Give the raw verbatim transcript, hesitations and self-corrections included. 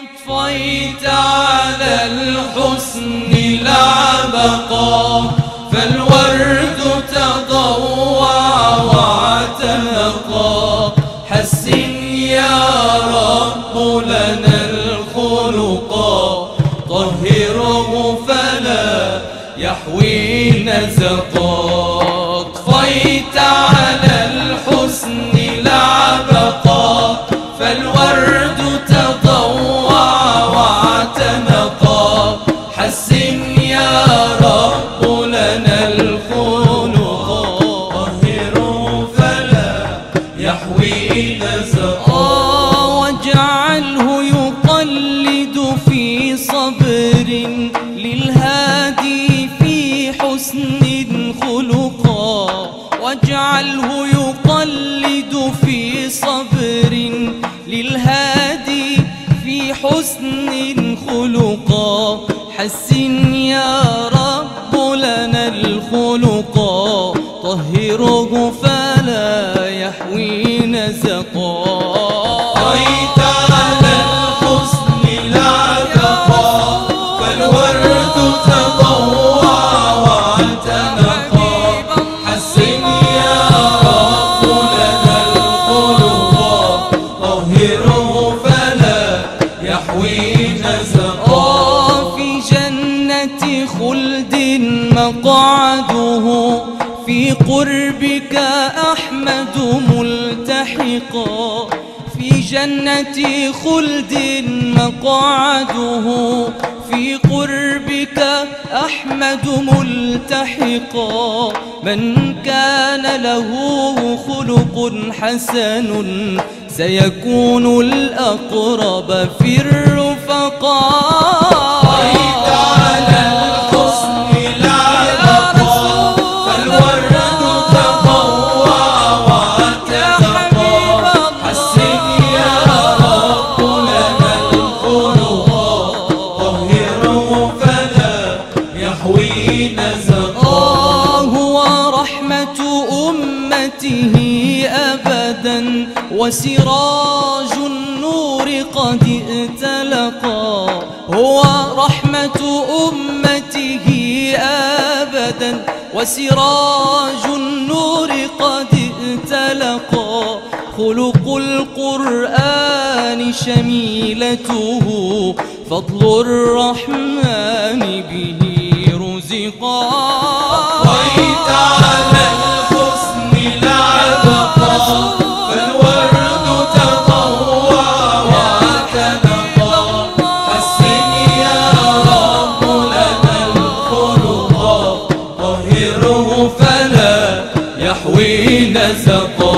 أضفيت على الحسن العبقى، فالورد تضوع واعتنقا. حسن يا رب لنا الخلقا، طهره فلا يحوي نزقا. أضفيت على الحسن العبقى، فالورد تضوع واعتنقا. حسن يا رب لنا الخلقا، طهره فلا يحوي نزقا. واجعله يقلد في صبر للهادي في حسن خلقا. واجعله يقلد في صبر للهادي في حسن خلقا. حسن يا رب لنا الخلقا، طهره فلا يحوي نزقا. أضفيت على الحسن العبقى، فالورد تضوع واعتنقا. حسن يا رب لنا الخلقا، طهره فلا يحوي نزقا. في جنة خلد مقعده، في قربك أحمد ملتحقا. في جنة خلد مقعده، في قربك أحمد ملتحقا. من كان له خلق حسن، سيكون الأقرب في الرفقاء. أضفيت على الحسن العبقى، فالورد تضوع واعتنقا. حسن يا رب لنا الخلقا، طهره فلا يحوي نزقا. هو رحمة أمته أبدا، وسراج النور قد ائتلقا. هو رحمة أمته أبدا، وسراج النور قد ائتلقا. خلق القرآن شميلته، فضل الرحمن به رزقا. أضفيت على الحسن العبقى، فالورد تضوع واعتنقا. حسن يا رب لنا الخلقا، طهره فلا يحوي نزقا.